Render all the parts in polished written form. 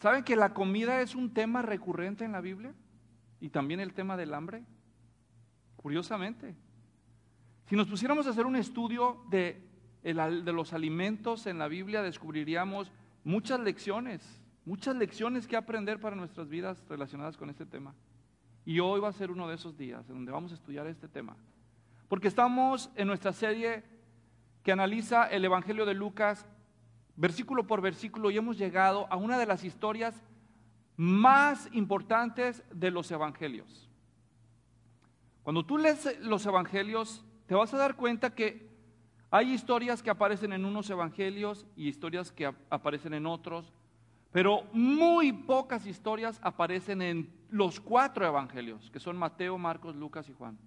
¿Saben que la comida es un tema recurrente en la Biblia? Y también el tema del hambre. Curiosamente. Si nos pusiéramos a hacer un estudio de los alimentos en la Biblia, descubriríamos muchas lecciones que aprender para nuestras vidas relacionadas con este tema. Y hoy va a ser uno de esos días en donde vamos a estudiar este tema. Porque estamos en nuestra serie que analiza el Evangelio de Lucas, versículo por versículo, y hemos llegado a una de las historias más importantes de los evangelios. Cuando tú lees los evangelios, te vas a dar cuenta que hay historias que aparecen en unos evangelios y historias que aparecen en otros, pero muy pocas historias aparecen en los 4 evangelios, que son Mateo, Marcos, Lucas y Juan.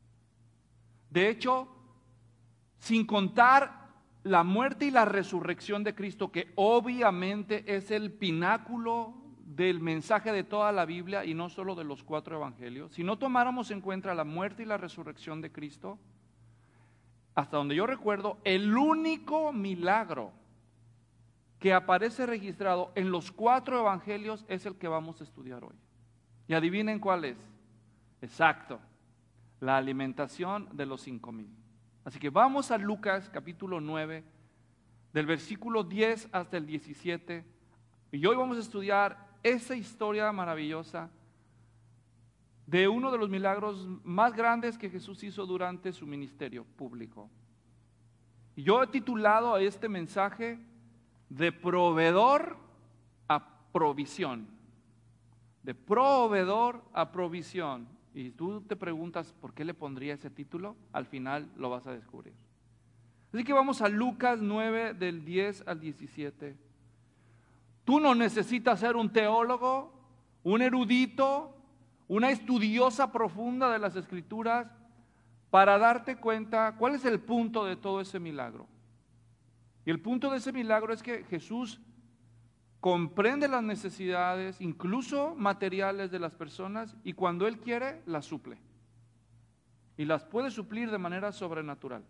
De hecho, sin contar la muerte y la resurrección de Cristo, que obviamente es el pináculo del mensaje de toda la Biblia y no solo de los 4 evangelios, si no tomáramos en cuenta la muerte y la resurrección de Cristo, hasta donde yo recuerdo, el único milagro que aparece registrado en los 4 evangelios es el que vamos a estudiar hoy. Y adivinen cuál es. Exacto, la alimentación de los 5,000. Así que vamos a Lucas capítulo 9, del versículo 10 hasta el 17, y hoy vamos a estudiar esa historia maravillosa de uno de los milagros más grandes que Jesús hizo durante su ministerio público. Y yo he titulado a este mensaje de proveedor a provisión. De proveedor a provisión. Y tú te preguntas, ¿por qué le pondría ese título? Al final lo vas a descubrir. Así que vamos a Lucas 9, del 10 al 17. Tú no necesitas ser un teólogo, un erudito, una estudiosa profunda de las Escrituras para darte cuenta cuál es el punto de todo ese milagro. Y el punto de ese milagro es que Jesús comprende las necesidades, incluso materiales de las personas, y cuando Él quiere, las suple. Y las puede suplir de manera sobrenatural.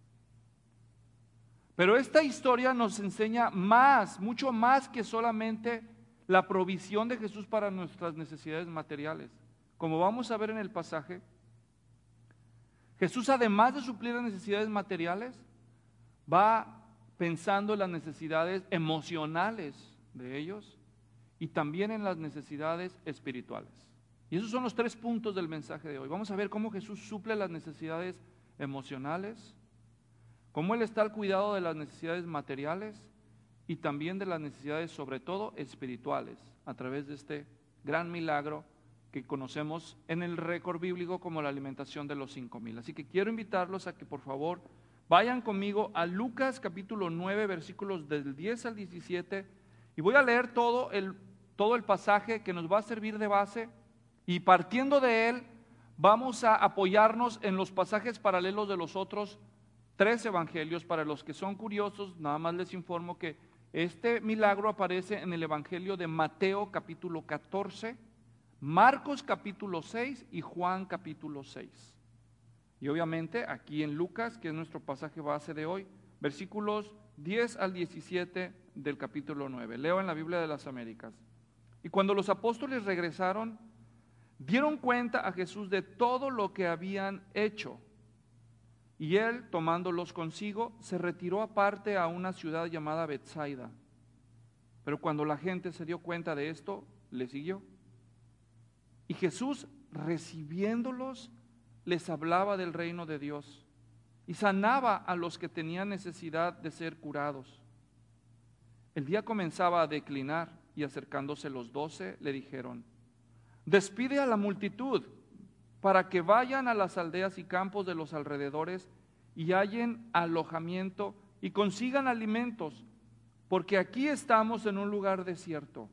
Pero esta historia nos enseña más, mucho más que solamente la provisión de Jesús para nuestras necesidades materiales. Como vamos a ver en el pasaje, Jesús, además de suplir las necesidades materiales, va pensando en las necesidades emocionales de ellos y también en las necesidades espirituales. Y esos son los 3 puntos del mensaje de hoy. Vamos a ver cómo Jesús suple las necesidades emocionales, cómo Él está al cuidado de las necesidades materiales y también de las necesidades, sobre todo, espirituales, a través de este gran milagro que conocemos en el récord bíblico como la alimentación de los 5,000. Así que quiero invitarlos a que por favor vayan conmigo a Lucas capítulo 9, versículos del 10 al 17, y voy a leer todo el pasaje que nos va a servir de base, y partiendo de él vamos a apoyarnos en los pasajes paralelos de los otros 3 evangelios. Para los que son curiosos, nada más les informo que este milagro aparece en el evangelio de Mateo capítulo 14, Marcos capítulo 6 y Juan capítulo 6. Y obviamente aquí en Lucas, que es nuestro pasaje base de hoy, versículos 10 al 17 del capítulo 9. Leo en la Biblia de las Américas. Y cuando los apóstoles regresaron, dieron cuenta a Jesús de todo lo que habían hecho. Y él, tomándolos consigo, se retiró aparte a una ciudad llamada Betsaida. Pero cuando la gente se dio cuenta de esto, le siguió. Y Jesús, recibiéndolos, les hablaba del reino de Dios y sanaba a los que tenían necesidad de ser curados. El día comenzaba a declinar y acercándose los 12 le dijeron: despide a la multitud para que vayan a las aldeas y campos de los alrededores y hallen alojamiento y consigan alimentos, porque aquí estamos en un lugar desierto.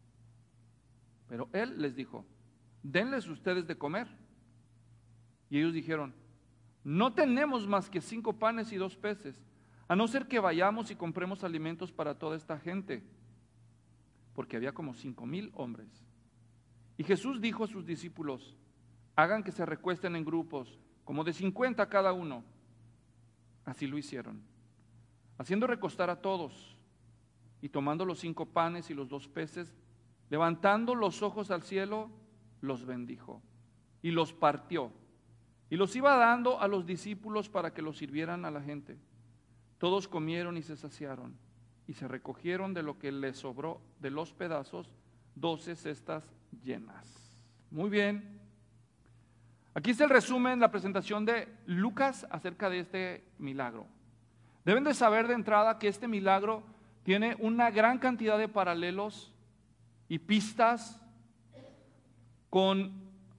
Pero él les dijo: denles ustedes de comer. Y ellos dijeron: no tenemos más que 5 panes y 2 peces, a no ser que vayamos y compremos alimentos para toda esta gente, porque había como 5,000 hombres. Y Jesús dijo a sus discípulos: hagan que se recuesten en grupos, como de 50 cada uno. Así lo hicieron, haciendo recostar a todos, y tomando los 5 panes y los 2 peces, levantando los ojos al cielo, los bendijo y los partió y los iba dando a los discípulos para que los sirvieran a la gente. Todos comieron y se saciaron y se recogieron de lo que les sobró de los pedazos 12 cestas llenas. Muy bien. Aquí está el resumen, la presentación de Lucas acerca de este milagro. Deben de saber de entrada que este milagro tiene una gran cantidad de paralelos y pistas con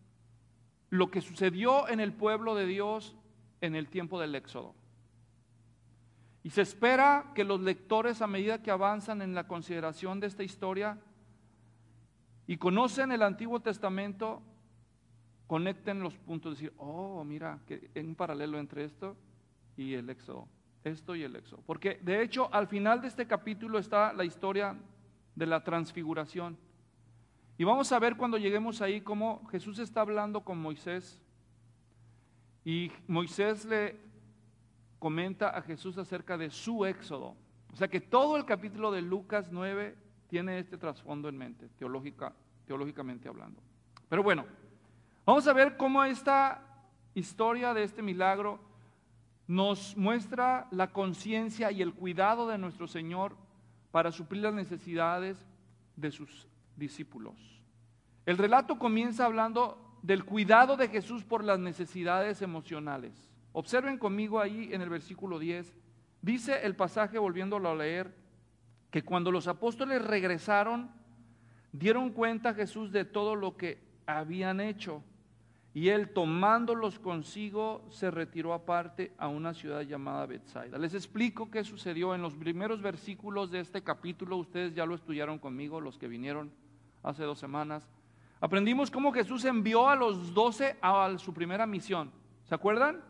lo que sucedió en el pueblo de Dios en el tiempo del Éxodo. Y se espera que los lectores, a medida que avanzan en la consideración de esta historia y conocen el Antiguo Testamento, conecten los puntos, decir, oh, mira, que hay un paralelo entre esto y el Éxodo, esto y el Éxodo. Porque de hecho, al final de este capítulo está la historia de la transfiguración. Y vamos a ver cuando lleguemos ahí cómo Jesús está hablando con Moisés y Moisés le comenta a Jesús acerca de su éxodo. O sea que todo el capítulo de Lucas 9 tiene este trasfondo en mente, teológicamente hablando. Pero bueno, vamos a ver cómo esta historia de este milagro nos muestra la conciencia y el cuidado de nuestro Señor para suplir las necesidades de sus discípulos. El relato comienza hablando del cuidado de Jesús por las necesidades emocionales. Observen conmigo ahí en el versículo 10, dice el pasaje, volviéndolo a leer, que cuando los apóstoles regresaron, dieron cuenta a Jesús de todo lo que habían hecho, y él, tomándolos consigo, se retiró aparte a una ciudad llamada Betsaida. Les explico qué sucedió en los primeros versículos de este capítulo. Ustedes ya lo estudiaron conmigo, los que vinieron hace 2 semanas. Aprendimos cómo Jesús envió a los 12 a su primera misión. ¿Se acuerdan?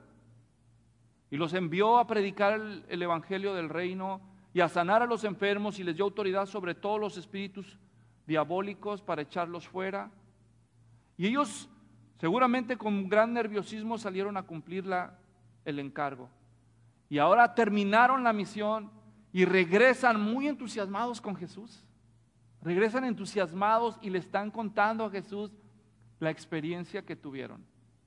Y los envió a predicar el evangelio del reino y a sanar a los enfermos, y les dio autoridad sobre todos los espíritus diabólicos para echarlos fuera. Y ellos seguramente con gran nerviosismo salieron a cumplir el encargo. Y ahora terminaron la misión y regresan muy entusiasmados con Jesús. Regresan entusiasmados y le están contando a Jesús la experiencia que tuvieron.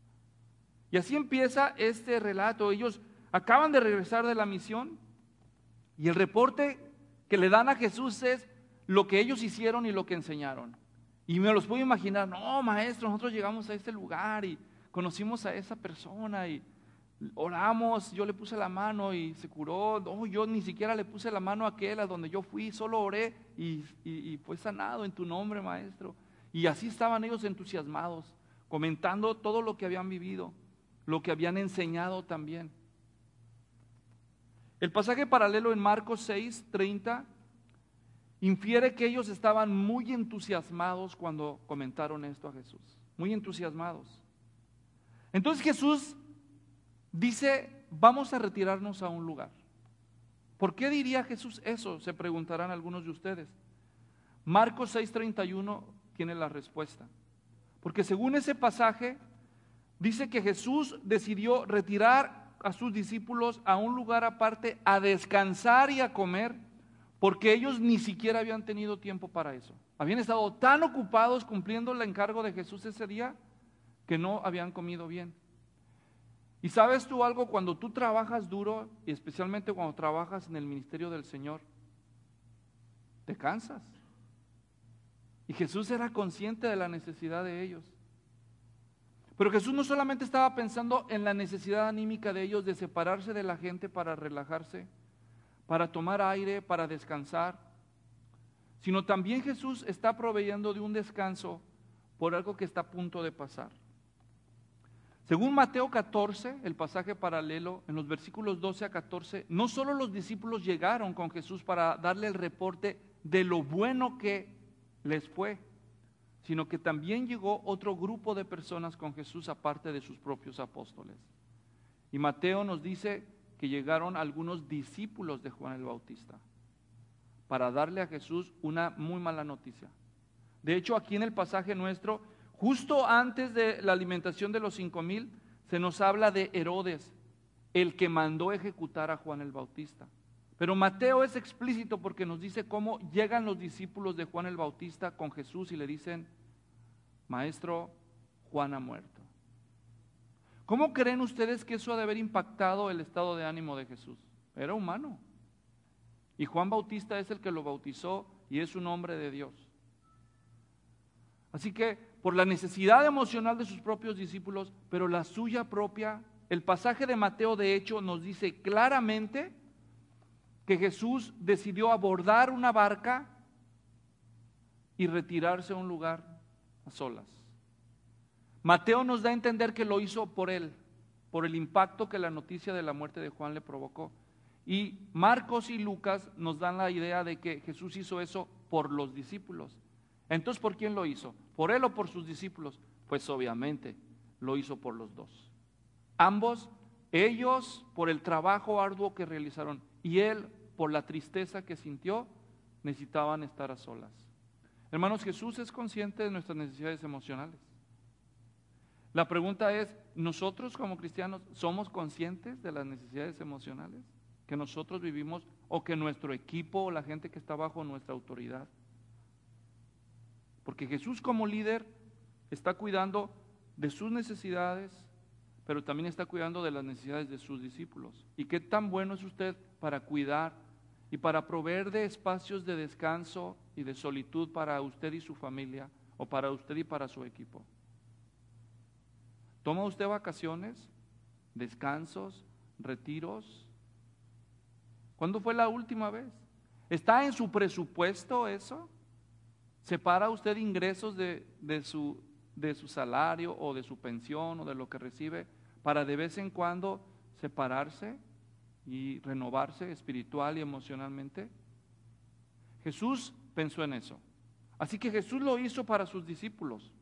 Y así empieza este relato. Ellos acaban de regresar de la misión y el reporte que le dan a Jesús es lo que ellos hicieron y lo que enseñaron. Y me los puedo imaginar, no, maestro, nosotros llegamos a este lugar y conocimos a esa persona y oramos, yo le puse la mano y se curó. No, yo ni siquiera le puse la mano a aquel a donde yo fui, solo oré y fue sanado en tu nombre, maestro. Y así estaban ellos entusiasmados, comentando todo lo que habían vivido, lo que habían enseñado también. El pasaje paralelo en Marcos 6:30 infiere que ellos estaban muy entusiasmados cuando comentaron esto a Jesús, muy entusiasmados. Entonces Jesús dice, vamos a retirarnos a un lugar. ¿Por qué diría Jesús eso? Se preguntarán algunos de ustedes. Marcos 6:31 tiene la respuesta. Porque según ese pasaje, dice que Jesús decidió retirar a sus discípulos a un lugar aparte a descansar y a comer, porque ellos ni siquiera habían tenido tiempo para eso. Habían estado tan ocupados cumpliendo el encargo de Jesús ese día que no habían comido bien. Y sabes tú algo, cuando tú trabajas duro, y especialmente cuando trabajas en el ministerio del Señor, te cansas. Y Jesús era consciente de la necesidad de ellos. Pero Jesús no solamente estaba pensando en la necesidad anímica de ellos de separarse de la gente para relajarse, para tomar aire, para descansar, sino también Jesús está proveyendo de un descanso por algo que está a punto de pasar. Según Mateo 14, el pasaje paralelo, en los versículos 12 a 14, no solo los discípulos llegaron con Jesús para darle el reporte de lo bueno que les fue, sino que también llegó otro grupo de personas con Jesús aparte de sus propios apóstoles. Y Mateo nos dice que llegaron algunos discípulos de Juan el Bautista para darle a Jesús una muy mala noticia. De hecho, aquí en el pasaje nuestro, justo antes de la alimentación de los 5,000, se nos habla de Herodes, el que mandó ejecutar a Juan el Bautista. Pero Mateo es explícito porque nos dice cómo llegan los discípulos de Juan el Bautista con Jesús y le dicen: Maestro, Juan ha muerto. ¿Cómo creen ustedes que eso ha de haber impactado el estado de ánimo de Jesús? Era humano. Y Juan Bautista es el que lo bautizó y es un hombre de Dios. Así que por la necesidad emocional de sus propios discípulos, pero la suya propia, el pasaje de Mateo de hecho nos dice claramente que Jesús decidió abordar una barca y retirarse a un lugar a solas. Mateo nos da a entender que lo hizo por él, por el impacto que la noticia de la muerte de Juan le provocó. Y Marcos y Lucas nos dan la idea de que Jesús hizo eso por los discípulos. Entonces, ¿por quién lo hizo? ¿Por él o por sus discípulos? Pues obviamente lo hizo por los dos. Ambos, ellos por el trabajo arduo que realizaron y él por la tristeza que sintió, necesitaban estar a solas. Hermanos, Jesús es consciente de nuestras necesidades emocionales. La pregunta es, ¿nosotros como cristianos somos conscientes de las necesidades emocionales que nosotros vivimos o que nuestro equipo o la gente que está bajo nuestra autoridad? Porque Jesús como líder está cuidando de sus necesidades, pero también está cuidando de las necesidades de sus discípulos. ¿Y qué tan bueno es usted para cuidar y para proveer de espacios de descanso y de solitud para usted y su familia, o para usted y para su equipo? ¿Toma usted vacaciones, descansos, retiros? ¿Cuándo fue la última vez? ¿Está en su presupuesto eso? ¿Separa usted ingresos de su salario o de su pensión o de lo que recibe para de vez en cuando separarse y renovarse espiritual y emocionalmente? Jesús pensó en eso. Así que Jesús lo hizo para sus discípulos.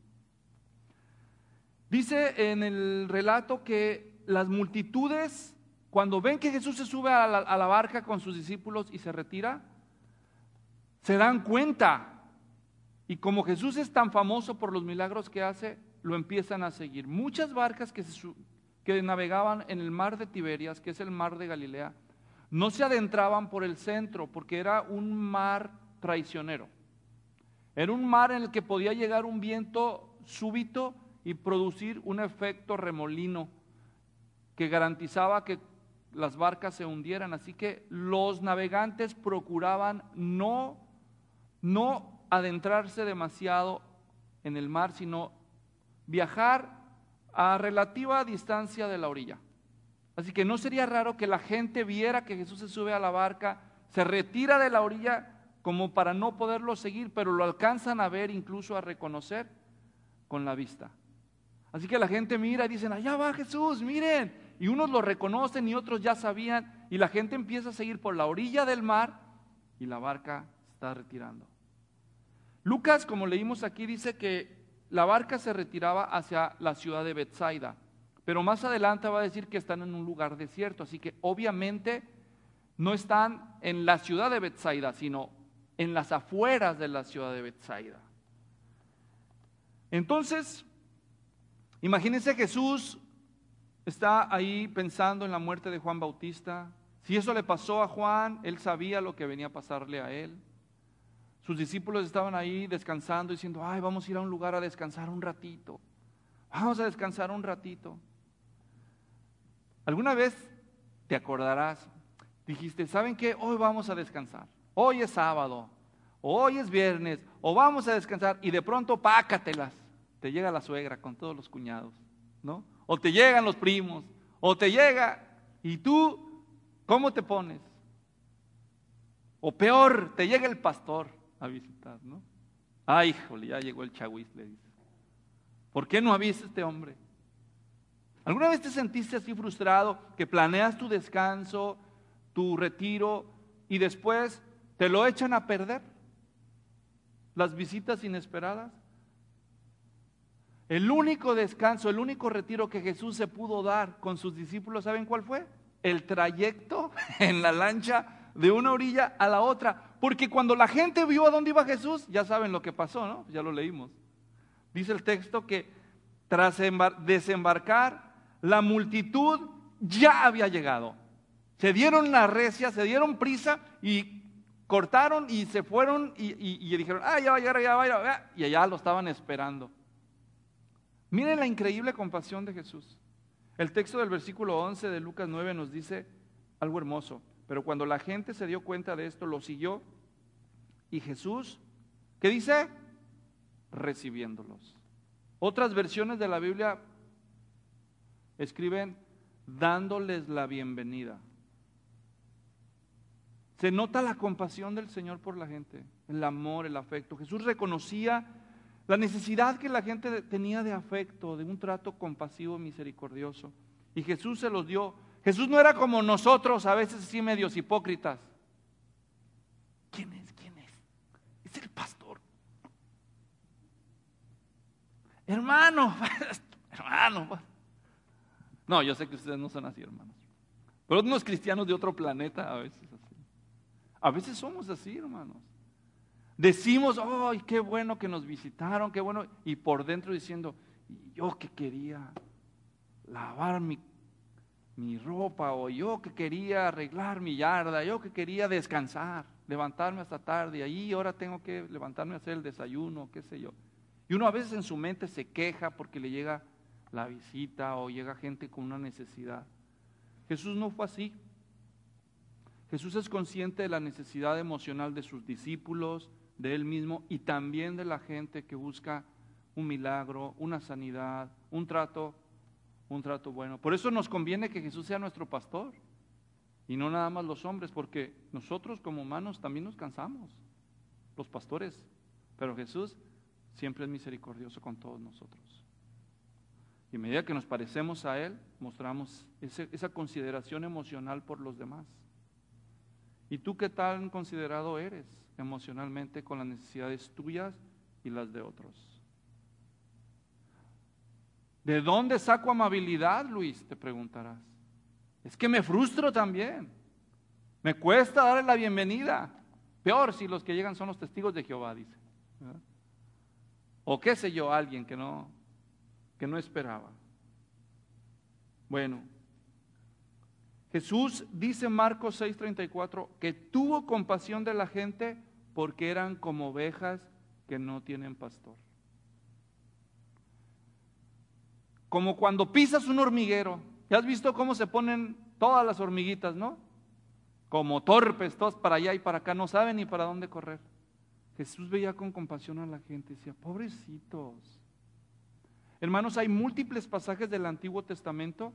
Dice en el relato que las multitudes, cuando ven que Jesús se sube a la barca con sus discípulos y se retira, se dan cuenta. Y como Jesús es tan famoso por los milagros que hace, lo empiezan a seguir. Muchas barcas que navegaban en el mar de Tiberias, que es el mar de Galilea, no se adentraban por el centro, porque era un mar traicionero. Era un mar en el que podía llegar un viento súbito y producir un efecto remolino que garantizaba que las barcas se hundieran. Así que los navegantes procuraban no adentrarse demasiado en el mar, sino viajar a relativa distancia de la orilla. Así que no sería raro que la gente viera que Jesús se sube a la barca, se retira de la orilla como para no poderlo seguir, pero lo alcanzan a ver, incluso a reconocer con la vista. Así que la gente mira y dicen: allá va Jesús, miren. Y unos lo reconocen y otros ya sabían, y la gente empieza a seguir por la orilla del mar y la barca está retirando. Lucas, como leímos aquí, dice que la barca se retiraba hacia la ciudad de Betsaida, pero más adelante va a decir que están en un lugar desierto, así que obviamente no están en la ciudad de Betsaida, sino en las afueras de la ciudad de Betsaida. Entonces, imagínense, Jesús está ahí pensando en la muerte de Juan Bautista. Si eso le pasó a Juan, él sabía lo que venía a pasarle a él. Sus discípulos estaban ahí descansando, diciendo: ay, vamos a ir a un lugar a descansar un ratito. Vamos a descansar un ratito. ¿Alguna vez te acordarás? Dijiste: ¿saben qué? Hoy vamos a descansar. Hoy es sábado, hoy es viernes, o vamos a descansar, y de pronto, pácatelas, te llega la suegra con todos los cuñados, ¿no? O te llegan los primos, o te llega, y tú, ¿cómo te pones? O peor, te llega el pastor a visitar, ¿no? Ay, híjole, ya llegó el chaguis, le dice. ¿Por qué no avisa este hombre? ¿Alguna vez te sentiste así frustrado, que planeas tu descanso, tu retiro, y después te lo echan a perder? Las visitas inesperadas. El único descanso, el único retiro que Jesús se pudo dar con sus discípulos, ¿saben cuál fue? El trayecto en la lancha de una orilla a la otra. Porque cuando la gente vio a dónde iba Jesús, ya saben lo que pasó, ¿no? Ya lo leímos. Dice el texto que tras desembarcar, la multitud ya había llegado. Se dieron la recia, se dieron prisa y cortaron y se fueron y dijeron, ya va a llegar, ya va a llegar, y allá lo estaban esperando. Miren la increíble compasión de Jesús. El texto del versículo 11 de Lucas 9 nos dice algo hermoso. Pero cuando la gente se dio cuenta de esto, lo siguió. Y Jesús, ¿qué dice? Recibiéndolos. Otras versiones de la Biblia escriben dándoles la bienvenida. Se nota la compasión del Señor por la gente, el amor, el afecto. Jesús reconocía la necesidad que la gente tenía de afecto, de un trato compasivo y misericordioso. Y Jesús se los dio. Jesús no era como nosotros, a veces así medios hipócritas. ¿Quién es? ¿Quién es? Es el pastor. Hermano, hermano. No, yo sé que ustedes no son así, hermanos. Pero unos cristianos de otro planeta a veces así. A veces somos así, hermanos. Decimos, ¡ay, qué bueno que nos visitaron, qué bueno! Y por dentro diciendo, yo que quería lavar mi ropa, o yo que quería arreglar mi yarda, yo que quería descansar, levantarme hasta tarde, y ahí ahora tengo que levantarme a hacer el desayuno, qué sé yo. Y uno a veces en su mente se queja porque le llega la visita o llega gente con una necesidad. Jesús no fue así. Jesús es consciente de la necesidad emocional de sus discípulos, de Él mismo y también de la gente que busca un milagro, una sanidad, un trato bueno. Por eso nos conviene que Jesús sea nuestro pastor y no nada más los hombres, porque nosotros como humanos también nos cansamos, los pastores, pero Jesús siempre es misericordioso con todos nosotros. Y a medida que nos parecemos a Él, mostramos esa consideración emocional por los demás. ¿Y tú qué tan considerado eres emocionalmente con las necesidades tuyas y las de otros? ¿De dónde saco amabilidad, Luis? Te preguntarás. Es que me frustro también. Me cuesta darle la bienvenida. Peor si los que llegan son los testigos de Jehová, dice. ¿Verdad? O qué sé yo, alguien que no esperaba. Bueno, Jesús dice en Marcos 6:34 que tuvo compasión de la gente porque eran como ovejas que no tienen pastor. Como cuando pisas un hormiguero. ¿Ya has visto cómo se ponen todas las hormiguitas, no? Como torpes, todas para allá y para acá, no saben ni para dónde correr. Jesús veía con compasión a la gente y decía, pobrecitos. Hermanos, hay múltiples pasajes del Antiguo Testamento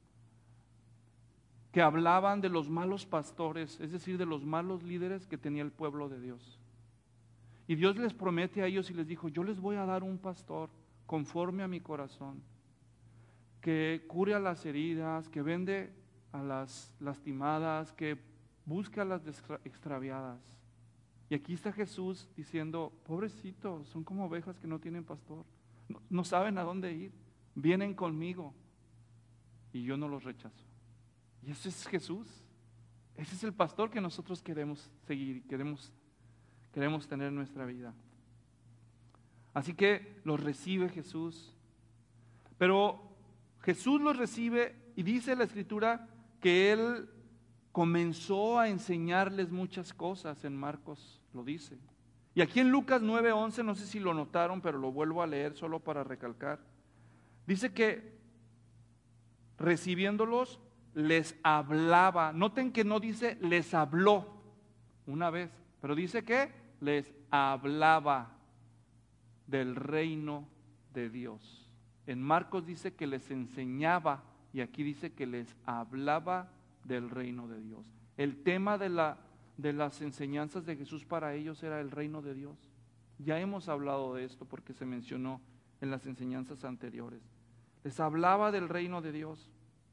que hablaban de los malos pastores, es decir, de los malos líderes que tenía el pueblo de Dios. Y Dios les promete a ellos y les dijo, yo les voy a dar un pastor conforme a mi corazón, que cure a las heridas, que vende a las lastimadas, que busque a las extraviadas. Y aquí está Jesús diciendo, pobrecitos, son como ovejas que no tienen pastor, no saben a dónde ir, vienen conmigo y yo no los rechazo. Y ese es Jesús, ese es el pastor que nosotros queremos seguir y queremos tener en nuestra vida. Así que los recibe Jesús, pero Jesús los recibe y dice la Escritura que Él comenzó a enseñarles muchas cosas, en Marcos lo dice. Y aquí en Lucas 9:11, no sé si lo notaron, pero lo vuelvo a leer solo para recalcar. Dice que recibiéndolos les hablaba. Noten que no dice les habló una vez, pero dice que les hablaba del reino de Dios. En Marcos dice que les enseñaba y aquí dice que les hablaba del reino de Dios. El tema de las enseñanzas de Jesús para ellos era el reino de Dios. Ya hemos hablado de esto porque se mencionó en las enseñanzas anteriores. Les hablaba del reino de Dios.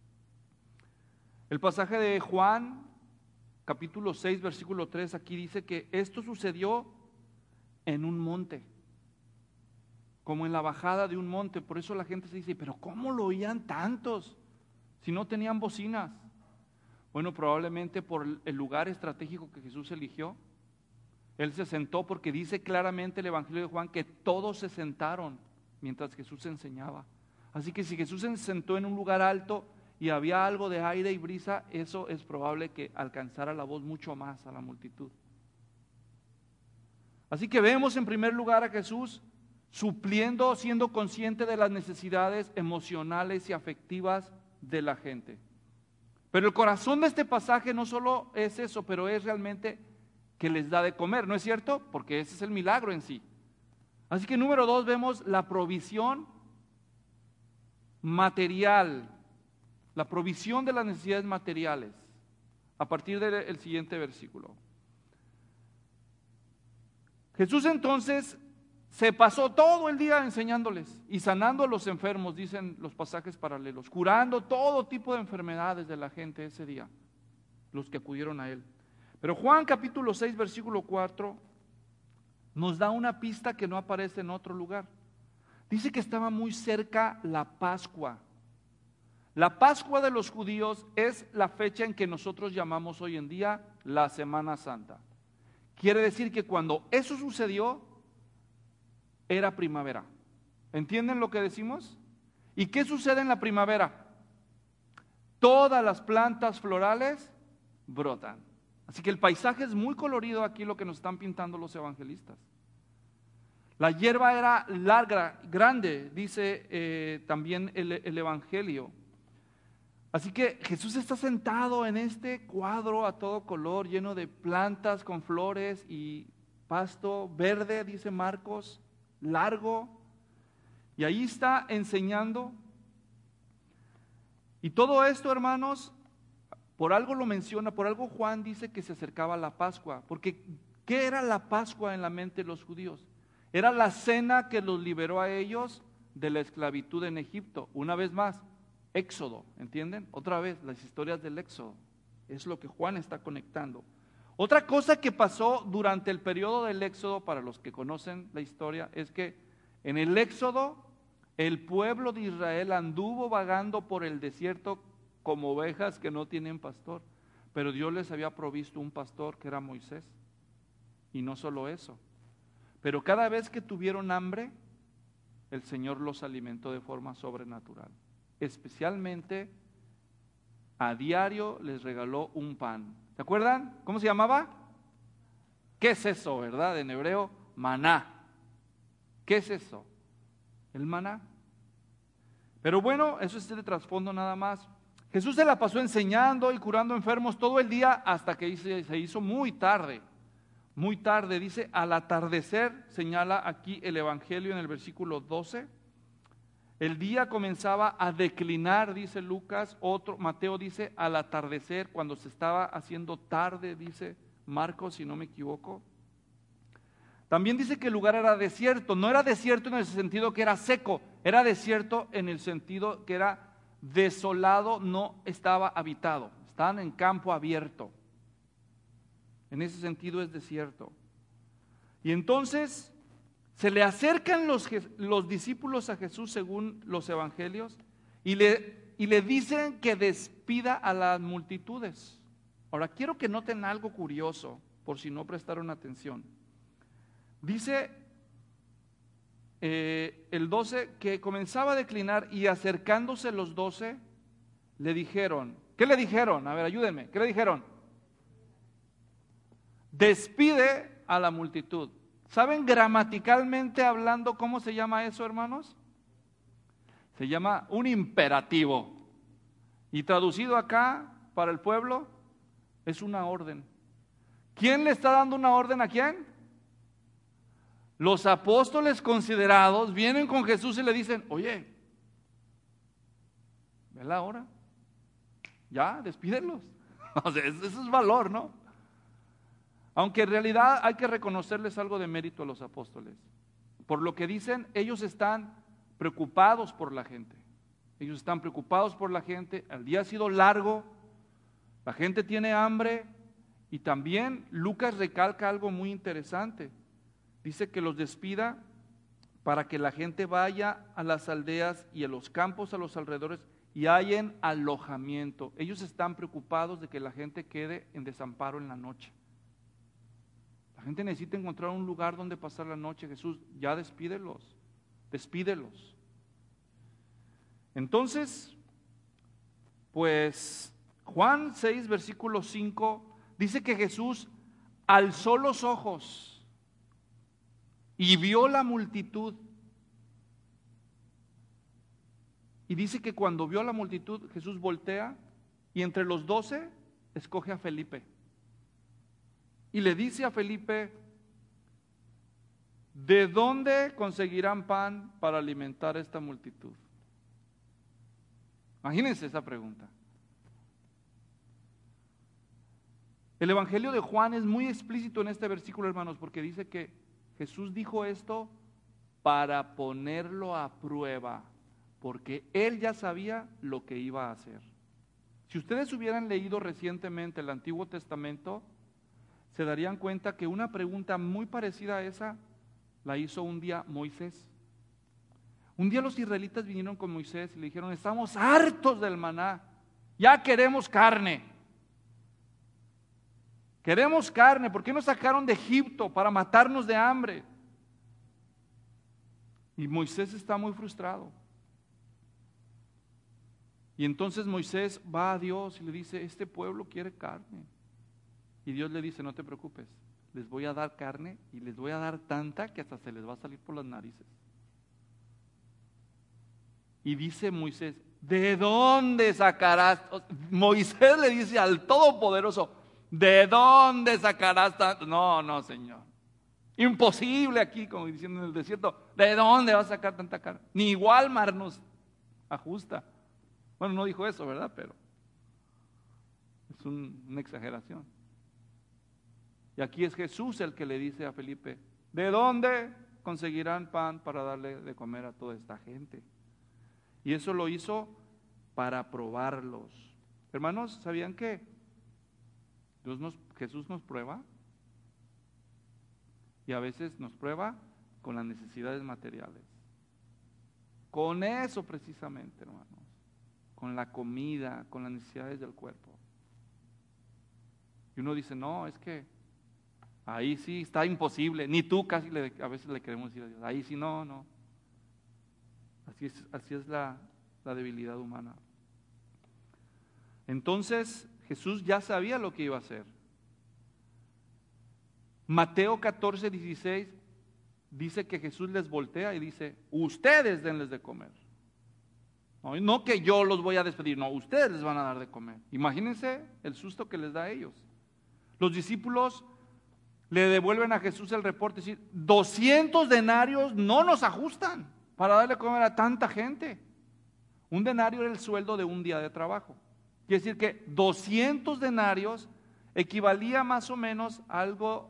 El pasaje de Juan, capítulo 6, versículo 3, aquí dice que esto sucedió en un monte, como en la bajada de un monte. Por eso la gente se dice, pero ¿cómo lo oían tantos si no tenían bocinas? Bueno, probablemente por el lugar estratégico que Jesús eligió. Él se sentó porque dice claramente el Evangelio de Juan que todos se sentaron mientras Jesús enseñaba. Así que si Jesús se sentó en un lugar alto y había algo de aire y brisa, eso es probable que alcanzara la voz mucho más a la multitud. Así que vemos en primer lugar a Jesús supliendo, siendo consciente de las necesidades emocionales y afectivas de la gente. Pero el corazón de este pasaje no solo es eso, pero es realmente que les da de comer, ¿no es cierto? Porque ese es el milagro en sí. Así que número 2, vemos la provisión material, la provisión de las necesidades materiales, a partir del siguiente versículo. Jesús entonces se pasó todo el día enseñándoles y sanando a los enfermos, dicen los pasajes paralelos, curando todo tipo de enfermedades de la gente ese día, los que acudieron a él. Pero Juan capítulo 6, versículo 4, nos da una pista que no aparece en otro lugar. Dice que estaba muy cerca la Pascua. La Pascua de los judíos es la fecha en que nosotros llamamos hoy en día la Semana Santa. Quiere decir que cuando eso sucedió, era primavera. ¿Entienden lo que decimos? ¿Y qué sucede en la primavera? Todas las plantas florales brotan. Así que el paisaje es muy colorido aquí, lo que nos están pintando los evangelistas. La hierba era larga, grande, dice también el Evangelio. Así que Jesús está sentado en este cuadro a todo color, lleno de plantas con flores y pasto verde, dice Marcos, largo. Y ahí está enseñando. Y todo esto, hermanos, por algo lo menciona, por algo Juan dice que se acercaba la Pascua. Porque, ¿qué era la Pascua en la mente de los judíos? Era la cena que los liberó a ellos de la esclavitud en Egipto. Una vez más, Éxodo, ¿entienden? Otra vez, las historias del Éxodo. Es lo que Juan está conectando. Otra cosa que pasó durante el periodo del Éxodo, para los que conocen la historia, es que en el Éxodo el pueblo de Israel anduvo vagando por el desierto como ovejas que no tienen pastor. Pero Dios les había provisto un pastor que era Moisés. Y no solo eso. Pero cada vez que tuvieron hambre, el Señor los alimentó de forma sobrenatural. Especialmente a diario les regaló un pan. ¿Se acuerdan? ¿Cómo se llamaba? ¿Qué es eso, verdad? En hebreo, maná. ¿Qué es eso? El maná. Pero bueno, eso es el trasfondo nada más. Jesús se la pasó enseñando y curando enfermos todo el día hasta que se hizo muy tarde. Muy tarde, dice, al atardecer, señala aquí el Evangelio en el versículo 12. El día comenzaba a declinar, dice Lucas, Mateo dice al atardecer, cuando se estaba haciendo tarde, dice Marcos, si no me equivoco. También dice que el lugar era desierto, no era desierto en el sentido que era seco, era desierto en el sentido que era desolado, no estaba habitado, estaban en campo abierto. En ese sentido es desierto. Y entonces se le acercan los discípulos a Jesús según los evangelios y le dicen que despida a las multitudes. Ahora quiero que noten algo curioso, por si no prestaron atención. Dice el 12 que comenzaba a declinar y acercándose los 12 le dijeron, ¿qué le dijeron? A ver, ayúdenme, ¿qué le dijeron? Despide a la multitud. ¿Saben gramaticalmente hablando cómo se llama eso, hermanos? Se llama un imperativo. Y traducido acá para el pueblo es una orden. ¿Quién le está dando una orden a quién? Los apóstoles considerados vienen con Jesús y le dicen, oye, ¿ve la hora? Ya, despídenlos. O sea, eso es valor, ¿no? Aunque en realidad hay que reconocerles algo de mérito a los apóstoles. Por lo que dicen, ellos están preocupados por la gente. Ellos están preocupados por la gente. El día ha sido largo, la gente tiene hambre y también Lucas recalca algo muy interesante. Dice que los despida para que la gente vaya a las aldeas y a los campos a los alrededores y hallen alojamiento. Ellos están preocupados de que la gente quede en desamparo en la noche. La gente necesita encontrar un lugar donde pasar la noche. Jesús, ya despídelos. Entonces, Pues Juan 6, versículo 5, dice que Jesús alzó los ojos y vio la multitud. Y dice que cuando vio a la multitud, Jesús voltea y entre los 12 escoge a Felipe. Y le dice a Felipe, ¿de dónde conseguirán pan para alimentar a esta multitud? Imagínense esa pregunta. El Evangelio de Juan es muy explícito en este versículo, hermanos, porque dice que Jesús dijo esto para ponerlo a prueba, porque Él ya sabía lo que iba a hacer. Si ustedes hubieran leído recientemente el Antiguo Testamento, se darían cuenta que una pregunta muy parecida a esa la hizo un día Moisés. Un día los israelitas vinieron con Moisés y le dijeron, estamos hartos del maná, ya queremos carne. Queremos carne, ¿por qué nos sacaron de Egipto para matarnos de hambre? Y Moisés está muy frustrado. Y entonces Moisés va a Dios y le dice, este pueblo quiere carne. Y Dios le dice, no te preocupes, les voy a dar carne y les voy a dar tanta que hasta se les va a salir por las narices. Y dice Moisés, ¿de dónde sacarás? Moisés le dice al Todopoderoso, ¿de dónde sacarás tanto? No, Señor. Imposible aquí, como diciendo en el desierto, ¿de dónde vas a sacar tanta carne? Ni Walmart nos ajusta. Bueno, no dijo eso, ¿verdad? Pero es una exageración. Y aquí es Jesús el que le dice a Felipe, ¿de dónde conseguirán pan para darle de comer a toda esta gente? Y eso lo hizo para probarlos. Hermanos, ¿sabían que Jesús nos prueba? Y a veces nos prueba con las necesidades materiales. Con eso precisamente, hermanos. Con la comida, con las necesidades del cuerpo. Y uno dice, no, es que ahí sí está imposible. Ni tú casi a veces le queremos decir a Dios, ahí sí no. Así es la debilidad humana. Entonces Jesús ya sabía lo que iba a hacer. Mateo 14, 16 dice que Jesús les voltea y dice, ustedes denles de comer. No que yo los voy a despedir, no, ustedes les van a dar de comer. Imagínense el susto que les da a ellos. Los discípulos le devuelven a Jesús el reporte, es decir, 200 denarios no nos ajustan para darle de comer a tanta gente. Un denario era el sueldo de un día de trabajo. Quiere decir que 200 denarios equivalía más o menos a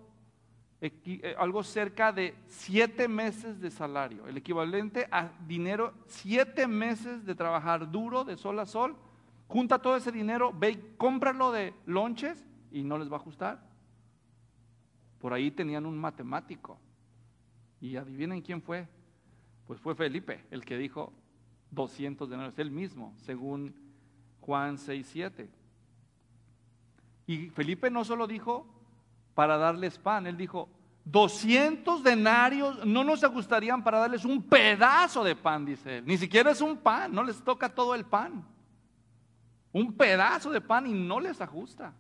algo cerca de 7 meses de salario, el equivalente a dinero, 7 meses de trabajar duro de sol a sol. Junta todo ese dinero, ve y cómpralo de lonches y no les va a ajustar. Por ahí tenían un matemático y adivinen quién fue. Pues fue Felipe el que dijo 200 denarios, él mismo, según Juan 6:7. Y Felipe no solo dijo para darles pan, él dijo 200 denarios no nos ajustarían para darles un pedazo de pan, dice él. Ni siquiera es un pan, no les toca todo el pan. Un pedazo de pan y no les ajusta.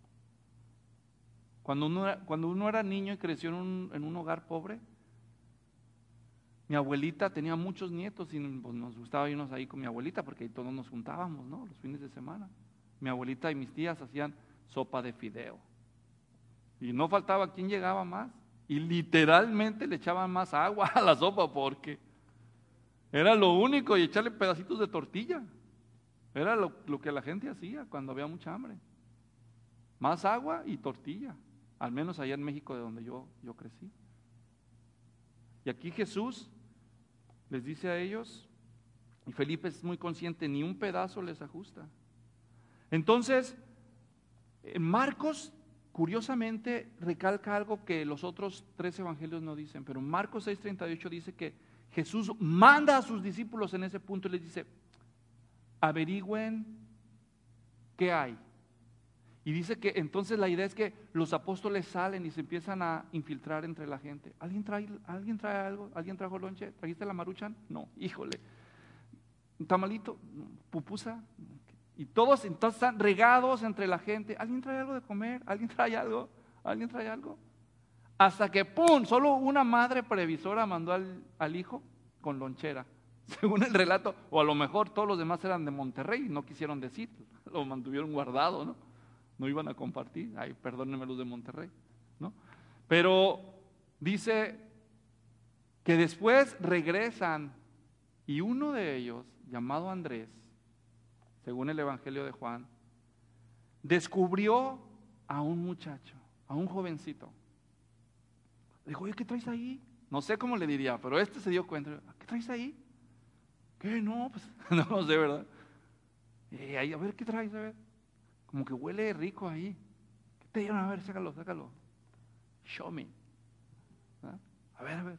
Cuando uno era niño y creció en un hogar pobre, mi abuelita tenía muchos nietos y pues, nos gustaba irnos ahí con mi abuelita porque ahí todos nos juntábamos, ¿no? Los fines de semana. Mi abuelita y mis tías hacían sopa de fideo. Y no faltaba quien llegaba más. Y literalmente le echaban más agua a la sopa porque era lo único, y echarle pedacitos de tortilla. Era lo que la gente hacía cuando había mucha hambre. Más agua y tortilla. Al menos allá en México, de donde yo crecí. Y aquí Jesús les dice a ellos, y Felipe es muy consciente, ni un pedazo les ajusta. Entonces, Marcos, curiosamente, recalca algo que los otros 3 evangelios no dicen, pero Marcos 6:38 dice que Jesús manda a sus discípulos en ese punto y les dice, averigüen qué hay. Y dice que entonces la idea es que los apóstoles salen y se empiezan a infiltrar entre la gente. ¿Alguien trae algo? ¿Alguien trajo lonche? ¿Trajiste la maruchan? No, híjole. ¿Un tamalito? ¿Pupusa? Y todos entonces están regados entre la gente. ¿Alguien trae algo de comer? ¿Alguien trae algo? ¿Alguien trae algo? Hasta que, ¡pum!, solo una madre previsora mandó al hijo con lonchera, según el relato. O a lo mejor todos los demás eran de Monterrey y no quisieron decir, lo mantuvieron guardado, ¿no? No iban a compartir. Ay, perdónenme los de Monterrey, ¿no? Pero dice que después regresan y uno de ellos, llamado Andrés, según el Evangelio de Juan, descubrió a un muchacho, a un jovencito. Dijo, oye, ¿qué traes ahí? No sé cómo le diría, pero este se dio cuenta. ¿Qué traes ahí? ¿Qué? No, pues no sé, ¿verdad? A ver, ¿qué traes? A ver. Como que huele rico ahí. ¿Qué te dieron? A ver, sácalo. Show me. ¿Ah? A ver.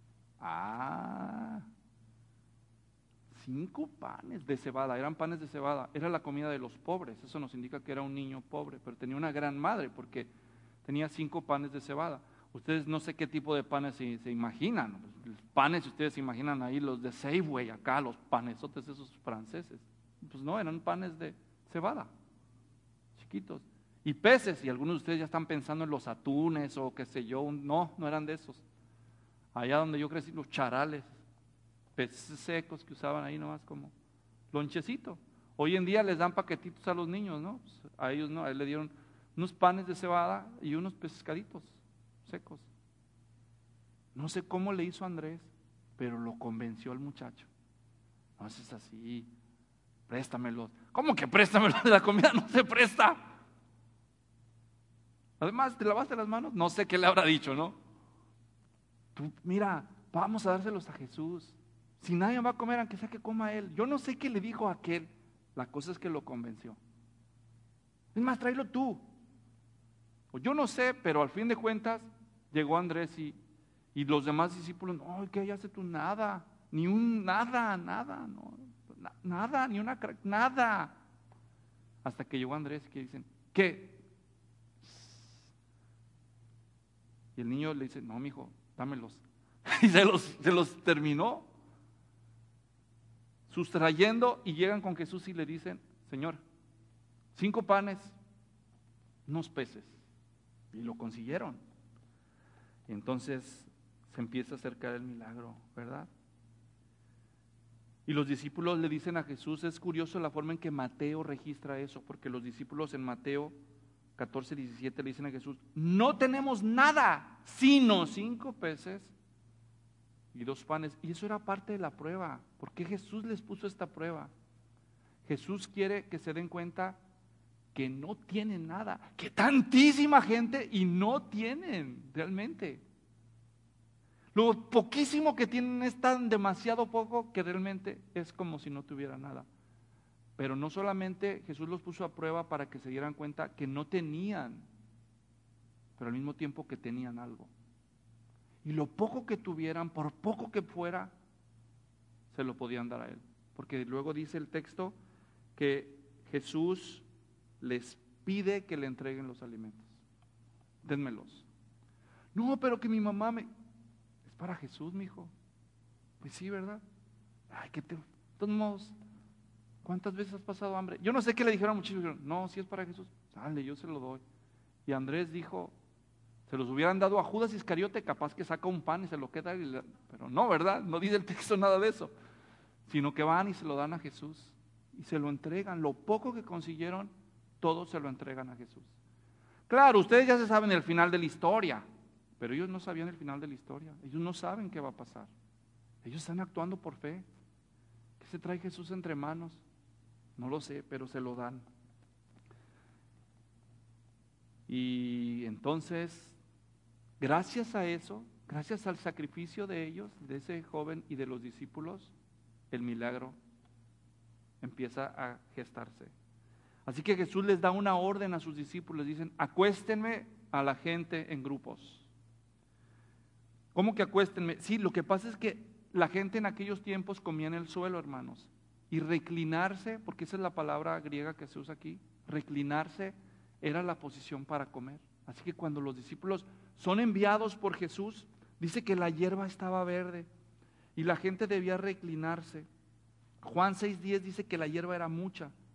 5 panes de cebada, eran panes de cebada, era la comida de los pobres. Eso nos indica que era un niño pobre, pero tenía una gran madre porque tenía 5 panes de cebada. Ustedes no sé qué tipo de panes se imaginan. Los panes, ustedes se imaginan ahí los de Safeway, acá los panesotes esos franceses. Pues no, eran panes de cebada, chiquitos. Y peces, y algunos de ustedes ya están pensando en los atunes o qué sé yo. No eran de esos. Allá donde yo crecí, los charales, peces secos que usaban ahí nomás como lonchecito. Hoy en día les dan paquetitos a los niños, ¿no? Pues a ellos no, a él le dieron unos panes de cebada y unos pescaditos secos. No sé cómo le hizo Andrés, pero lo convenció al muchacho. No, eso es así, préstamelos. ¿Cómo que préstamelos? La comida no se presta. Además, ¿te lavaste las manos? No sé qué le habrá dicho, ¿no? Tú, mira, vamos a dárselos a Jesús. Si nadie va a comer, aunque sea que coma él. Yo no sé qué le dijo a aquel. La cosa es que lo convenció. Es más, tráelo tú. O yo no sé, pero al fin de cuentas llegó Andrés y los demás discípulos, no, ¿qué hace tú? Nada, ni un nada, no, nada, ni una, nada. Hasta que llegó Andrés y que dicen, ¿qué? Y el niño le dice, no, mijo, dámelos. Y se los terminó sustrayendo y llegan con Jesús y le dicen, Señor, 5 panes, unos peces. Y lo consiguieron. Y entonces se empieza a acercar el milagro, ¿verdad? Y los discípulos le dicen a Jesús, es curioso la forma en que Mateo registra eso, porque los discípulos en Mateo 14:17 le dicen a Jesús, no tenemos nada, sino 5 peces y 2 panes. Y eso era parte de la prueba. ¿Por qué Jesús les puso esta prueba? Jesús quiere que se den cuenta que no tienen nada, que tantísima gente y no tienen realmente. Lo poquísimo que tienen es tan demasiado poco que realmente es como si no tuvieran nada. Pero no solamente Jesús los puso a prueba para que se dieran cuenta que no tenían, pero al mismo tiempo que tenían algo. Y lo poco que tuvieran, por poco que fuera, se lo podían dar a Él. Porque luego dice el texto que Jesús les pide que le entreguen los alimentos. Dénmelos. No, pero que mi mamá me... Es para Jesús, mijo. Pues sí, ¿verdad? Ay, que te... De todos modos, ¿cuántas veces has pasado hambre? Yo no sé qué le dijeron muchísimos. No, si es para Jesús, dale, yo se lo doy. Y Andrés dijo, se los hubieran dado a Judas Iscariote, capaz que saca un pan y se lo queda. Pero no, ¿verdad? No dice el texto nada de eso. Sino que van y se lo dan a Jesús. Y se lo entregan. Lo poco que consiguieron, todos se lo entregan a Jesús. Claro, ustedes ya se saben el final de la historia, pero ellos no sabían el final de la historia. Ellos no saben qué va a pasar. Ellos están actuando por fe. ¿Qué se trae Jesús entre manos? No lo sé, pero se lo dan. Y entonces, gracias a eso, gracias al sacrificio de ellos, de ese joven y de los discípulos, el milagro empieza a gestarse. Así que Jesús les da una orden a sus discípulos, dicen, acuéstenme a la gente en grupos. ¿Cómo que acuéstenme? Sí, lo que pasa es que la gente en aquellos tiempos comía en el suelo, hermanos, y reclinarse, porque esa es la palabra griega que se usa aquí, reclinarse era la posición para comer. Así que cuando los discípulos son enviados por Jesús, dice que la hierba estaba verde y la gente debía reclinarse. Juan 6:10 dice que la hierba era mucha.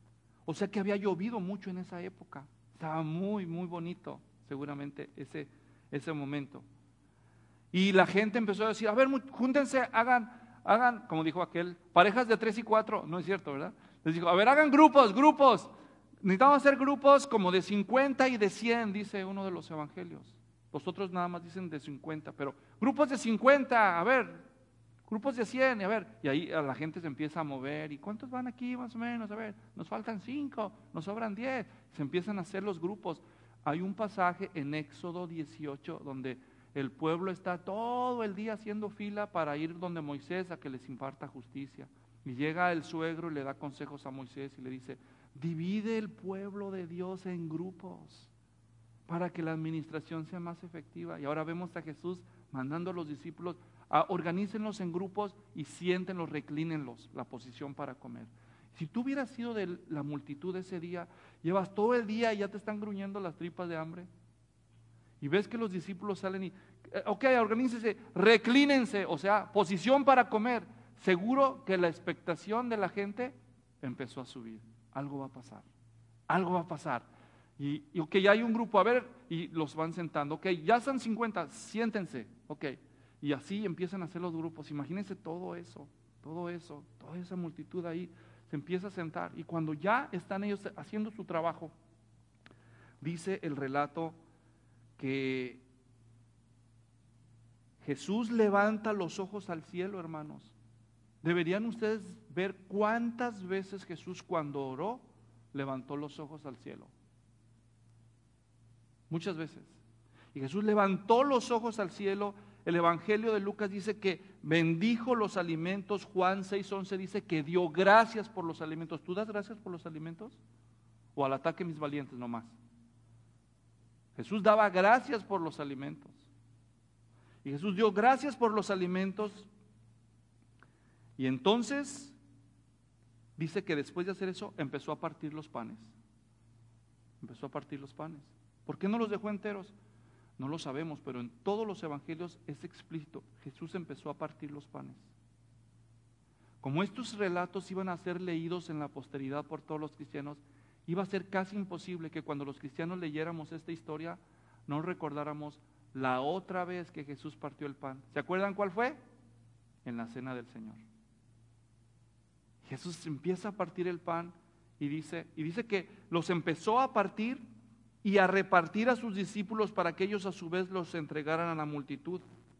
O sea que había llovido mucho en esa época. Estaba muy, muy bonito, seguramente, ese momento. Y la gente empezó a decir, a ver, júntense, hagan, como dijo aquel, parejas de 3 y 4, no es cierto, ¿verdad? Les dijo, a ver, hagan grupos. Necesitamos hacer grupos como de 50 y de 100, dice uno de los evangelios. Los otros nada más dicen de 50, pero grupos de 50, a ver, grupos de 100, a ver. Y ahí a la gente se empieza a mover. ¿Y cuántos van aquí más o menos? A ver, nos faltan 5, nos sobran 10. Se empiezan a hacer los grupos. Hay un pasaje en Éxodo 18 donde el pueblo está todo el día haciendo fila para ir donde Moisés a que les imparta justicia. Y llega el suegro y le da consejos a Moisés y le dice, divide el pueblo de Dios en grupos para que la administración sea más efectiva. Y ahora vemos a Jesús mandando a los discípulos, organícenlos en grupos y siéntenlos, reclínenlos, la posición para comer. Si tú hubieras sido de la multitud ese día, llevas todo el día y ya te están gruñendo las tripas de hambre, y ves que los discípulos salen y, ok, organícense, reclínense, o sea, posición para comer, seguro que la expectación de la gente empezó a subir. Algo va a pasar, algo va a pasar. Y ok, ya hay un grupo, a ver, y los van sentando, ok, ya son 50, siéntense, ok. Y así empiezan a hacer los grupos. Imagínense todo eso, toda esa multitud ahí se empieza a sentar. Y cuando ya están ellos haciendo su trabajo, dice el relato que Jesús levanta los ojos al cielo, hermanos. Deberían ustedes ver cuántas veces Jesús cuando oró levantó los ojos al cielo. Muchas veces. Y Jesús levantó los ojos al cielo. El Evangelio de Lucas dice que bendijo los alimentos. Juan 6:11 dice que dio gracias por los alimentos. ¿Tú das gracias por los alimentos? ¿O al ataque mis valientes nomás? Jesús daba gracias por los alimentos. Y Jesús dio gracias por los alimentos. Y entonces dice que después de hacer eso empezó a partir los panes. Empezó a partir los panes. ¿Por qué no los dejó enteros? No lo sabemos, pero en todos los evangelios es explícito. Jesús empezó a partir los panes. Como estos relatos iban a ser leídos en la posteridad por todos los cristianos, iba a ser casi imposible que cuando los cristianos leyéramos esta historia, no recordáramos la otra vez que Jesús partió el pan. ¿Se acuerdan cuál fue? En la cena del Señor. Jesús empieza a partir el pan y dice que los empezó a partir y a repartir a sus discípulos para que ellos a su vez los entregaran a la multitud.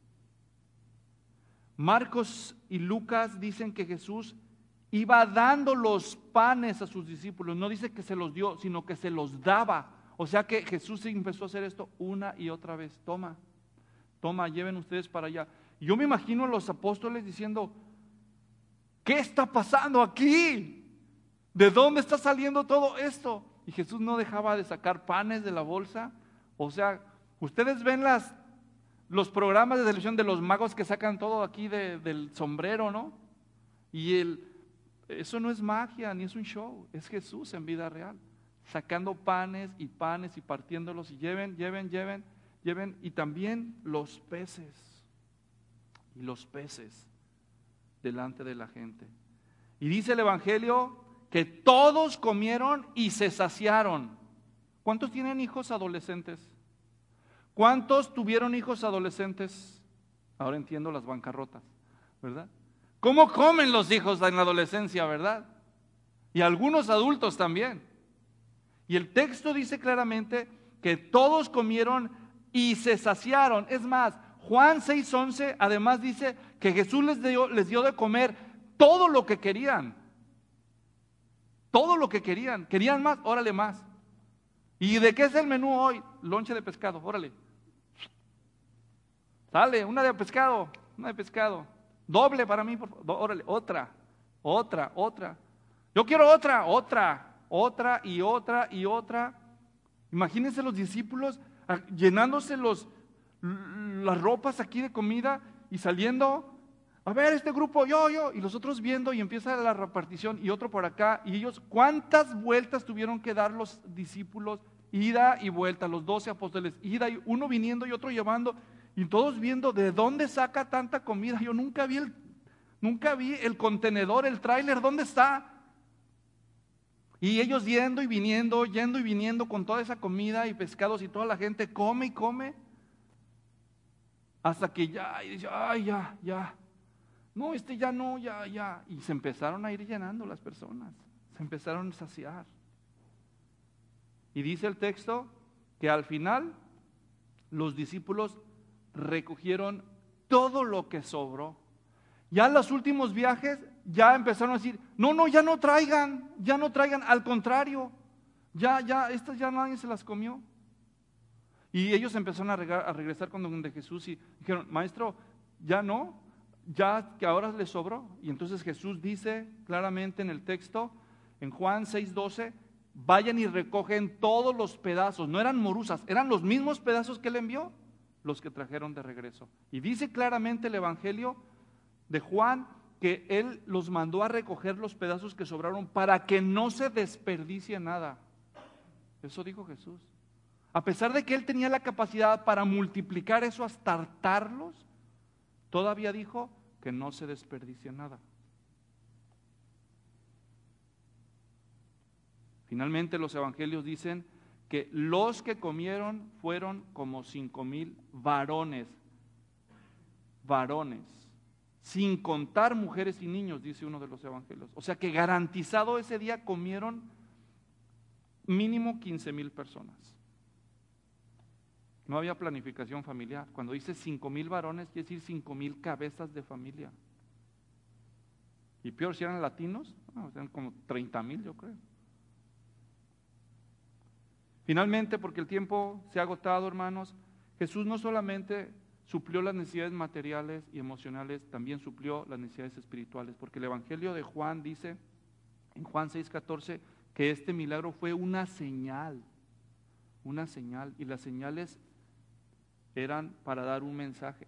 Marcos y Lucas dicen que Jesús iba dando los panes a sus discípulos. No dice que se los dio, sino que se los daba. O sea que Jesús empezó a hacer esto una y otra vez. Toma, lleven ustedes para allá. Y yo me imagino a los apóstoles diciendo, ¿qué está pasando aquí? ¿De dónde está saliendo todo esto? Y Jesús no dejaba de sacar panes de la bolsa. O sea, ustedes ven los programas de televisión de los magos que sacan todo aquí del sombrero, ¿no? Y eso no es magia ni es un show, es Jesús en vida real, sacando panes y partiéndolos y lleven, y también los peces delante de la gente. Y dice el Evangelio que todos comieron y se saciaron. ¿Cuántos tienen hijos adolescentes? ¿Cuántos tuvieron hijos adolescentes? Ahora entiendo las bancarrotas, ¿verdad? ¿Cómo comen los hijos en la adolescencia, verdad? Y algunos adultos también. Y el texto dice claramente que todos comieron y se saciaron. Es más, Juan 6:11 además dice que Jesús les dio de comer todo lo que querían. Todo lo que querían. ¿Querían más? Órale más. ¿Y de qué es el menú hoy? Lonche de pescado, órale. Sale, una de pescado. Doble para mí, por favor. Órale, otra. Yo quiero otra y otra. Imagínense los discípulos llenándose las ropas aquí de comida y saliendo. A ver, este grupo, yo, y los otros viendo, y empieza la repartición, y otro por acá, y ellos, ¿cuántas vueltas tuvieron que dar los discípulos? Ida y vuelta, los 12 apóstoles, ida, y uno viniendo y otro llevando, y todos viendo de dónde saca tanta comida. Yo nunca vi el contenedor, el tráiler, ¿dónde está? Y ellos yendo y viniendo con toda esa comida y pescados y toda la gente come y come. Hasta que ya, y dice, ay, ya. No, ya no, ya. Y se empezaron a ir llenando las personas. Se empezaron a saciar. Y dice el texto que al final los discípulos recogieron todo lo que sobró. Ya en los últimos viajes ya empezaron a decir, no, ya no traigan, al contrario, ya, estas ya nadie se las comió. Y ellos empezaron a regresar con donde Jesús y dijeron, maestro, ya no, ya que ahora les sobró. Y entonces Jesús dice claramente en el texto, en Juan 6:12, vayan y recogen todos los pedazos, no eran morusas, eran los mismos pedazos que él envió, los que trajeron de regreso. Y dice claramente el Evangelio de Juan que él los mandó a recoger los pedazos que sobraron para que no se desperdicie nada. Eso dijo Jesús. A pesar de que él tenía la capacidad para multiplicar eso hasta hartarlos, todavía dijo que no se desperdicie nada. Finalmente los evangelios dicen que los que comieron fueron como 5,000 varones, sin contar mujeres y niños, dice uno de los evangelios. O sea que garantizado ese día comieron mínimo 15,000 personas. No había planificación familiar. Cuando dice 5,000 varones, quiere decir 5,000 cabezas de familia. Y peor, si eran latinos, eran como 30,000, yo creo. Finalmente, porque el tiempo se ha agotado, hermanos, Jesús no solamente suplió las necesidades materiales y emocionales, también suplió las necesidades espirituales, porque el Evangelio de Juan dice, en Juan 6:14, que este milagro fue una señal, y las señales eran para dar un mensaje.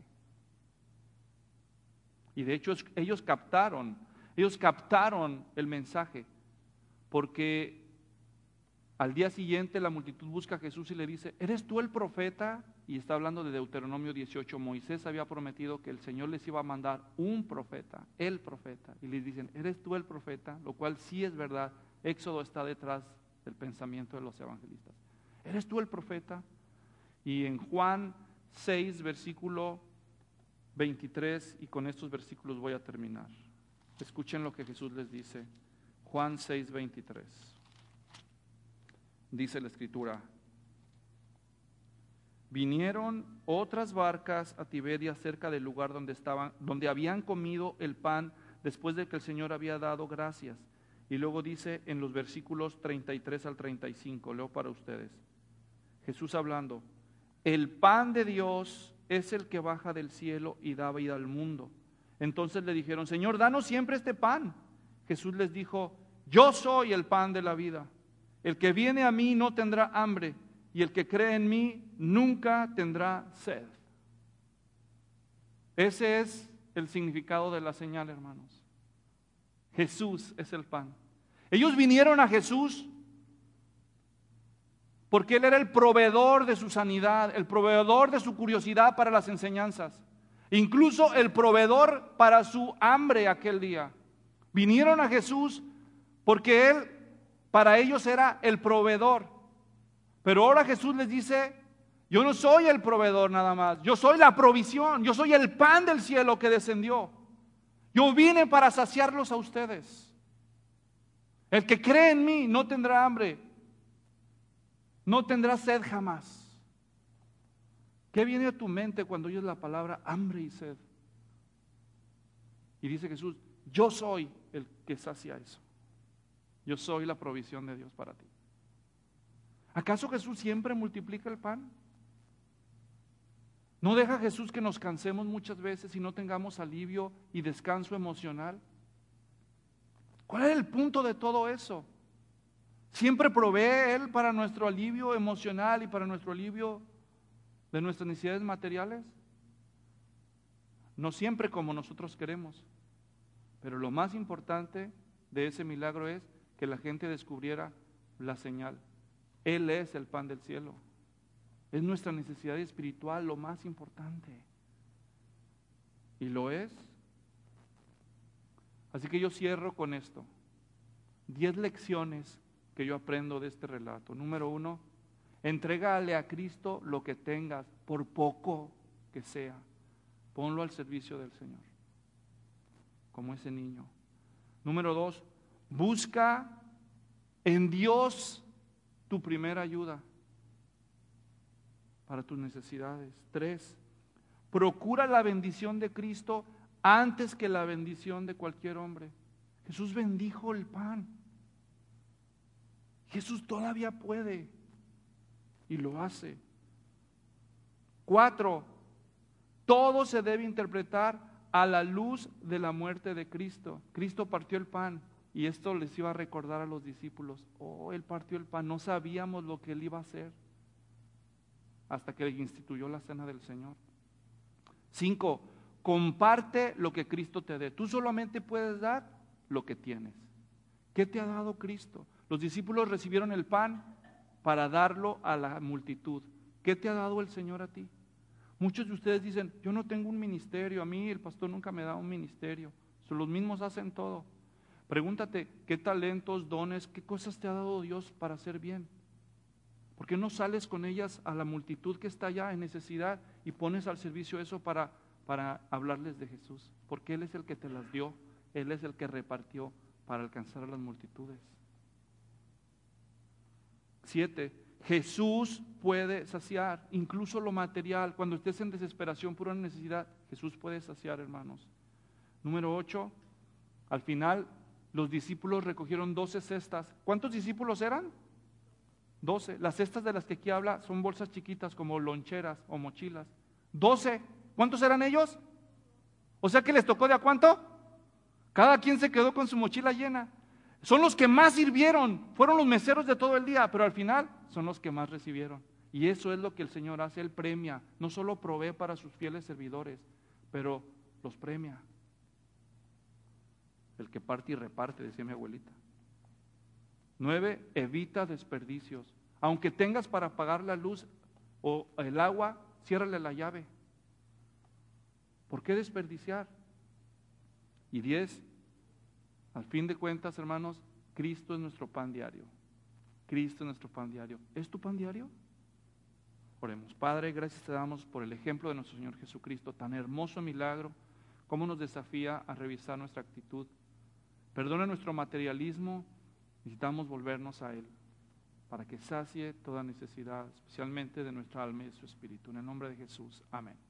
Y de hecho ellos captaron el mensaje, porque al día siguiente la multitud busca a Jesús y le dice, ¿eres tú el profeta? Y está hablando de Deuteronomio 18, Moisés había prometido que el Señor les iba a mandar un profeta, el profeta, y les dicen, ¿eres tú el profeta? Lo cual sí es verdad. Éxodo está detrás del pensamiento de los evangelistas. ¿Eres tú el profeta? Y en Juan 6, versículo 23, y con estos versículos voy a terminar. Escuchen lo que Jesús les dice. Juan 6, 23. Dice la Escritura, vinieron otras barcas a Tiberias cerca del lugar donde habían comido el pan después de que el Señor había dado gracias. Y luego dice en los versículos 33 al 35, leo para ustedes. Jesús hablando, el pan de Dios es el que baja del cielo y da vida al mundo. Entonces le dijeron, Señor, danos siempre este pan. Jesús les dijo, yo soy el pan de la vida. El que viene a mí no tendrá hambre, y el que cree en mí nunca tendrá sed. Ese es el significado de la señal, hermanos. Jesús es el pan. Ellos vinieron a Jesús porque Él era el proveedor de su sanidad, el proveedor de su curiosidad para las enseñanzas, incluso el proveedor para su hambre aquel día. Vinieron a Jesús porque Él, para ellos era el proveedor. Pero ahora Jesús les dice, yo no soy el proveedor nada más, yo soy la provisión, yo soy el pan del cielo que descendió. Yo vine para saciarlos a ustedes. El que cree en mí no tendrá hambre, no tendrá sed jamás. ¿Qué viene a tu mente cuando oyes la palabra hambre y sed? Y dice Jesús, yo soy el que sacia eso. Yo soy la provisión de Dios para ti. ¿Acaso Jesús siempre multiplica el pan? ¿No deja Jesús que nos cansemos muchas veces y no tengamos alivio y descanso emocional? ¿Cuál es el punto de todo eso? ¿Siempre provee Él para nuestro alivio emocional y para nuestro alivio de nuestras necesidades materiales? No siempre como nosotros queremos, pero lo más importante de ese milagro es que la gente descubriera la señal. Él es el pan del cielo. Es nuestra necesidad espiritual lo más importante. Y lo es. Así que yo cierro con esto. 10 lecciones que yo aprendo de este relato. Número 1, entrégale a Cristo lo que tengas, por poco que sea. Ponlo al servicio del Señor, como ese niño. Número 2, busca en Dios tu primera ayuda para tus necesidades. 3, procura la bendición de Cristo antes que la bendición de cualquier hombre. Jesús bendijo el pan. Jesús todavía puede y lo hace. 4, todo se debe interpretar a la luz de la muerte de Cristo. Cristo partió el pan y esto les iba a recordar a los discípulos. Oh, Él partió el pan, no sabíamos lo que Él iba a hacer hasta que instituyó la cena del Señor. 5, comparte lo que Cristo te dé. Tú solamente puedes dar lo que tienes. ¿Qué te ha dado Cristo? Los discípulos recibieron el pan para darlo a la multitud. ¿Qué te ha dado el Señor a ti? Muchos de ustedes dicen, yo no tengo un ministerio, a mí el pastor nunca me da un ministerio. Los mismos hacen todo. Pregúntate, ¿qué talentos, dones, qué cosas te ha dado Dios para hacer bien? ¿Por qué no sales con ellas a la multitud que está allá en necesidad y pones al servicio eso para hablarles de Jesús? Porque Él es el que te las dio, Él es el que repartió para alcanzar a las multitudes. 7, Jesús puede saciar, incluso lo material. Cuando estés en desesperación por una necesidad, Jesús puede saciar, hermanos. Número 8, al final los discípulos recogieron 12 cestas. ¿Cuántos discípulos eran? 12. Las cestas de las que aquí habla son bolsas chiquitas como loncheras o mochilas. 12. ¿Cuántos eran ellos? O sea que les tocó ¿de a cuánto? Cada quien se quedó con su mochila llena. Son los que más sirvieron, fueron los meseros de todo el día, pero al final son los que más recibieron. Y eso es lo que el Señor hace, Él premia, no solo provee para sus fieles servidores, pero los premia. El que parte y reparte, decía mi abuelita. 9, evita desperdicios. Aunque tengas para pagar la luz o el agua, ciérrale la llave. ¿Por qué desperdiciar? Y 10, al fin de cuentas, hermanos, Cristo es nuestro pan diario. Cristo es nuestro pan diario. ¿Es tu pan diario? Oremos. Padre, gracias te damos por el ejemplo de nuestro Señor Jesucristo, tan hermoso milagro, cómo nos desafía a revisar nuestra actitud. Perdona nuestro materialismo, necesitamos volvernos a Él para que sacie toda necesidad, especialmente de nuestra alma y de su espíritu. En el nombre de Jesús, amén.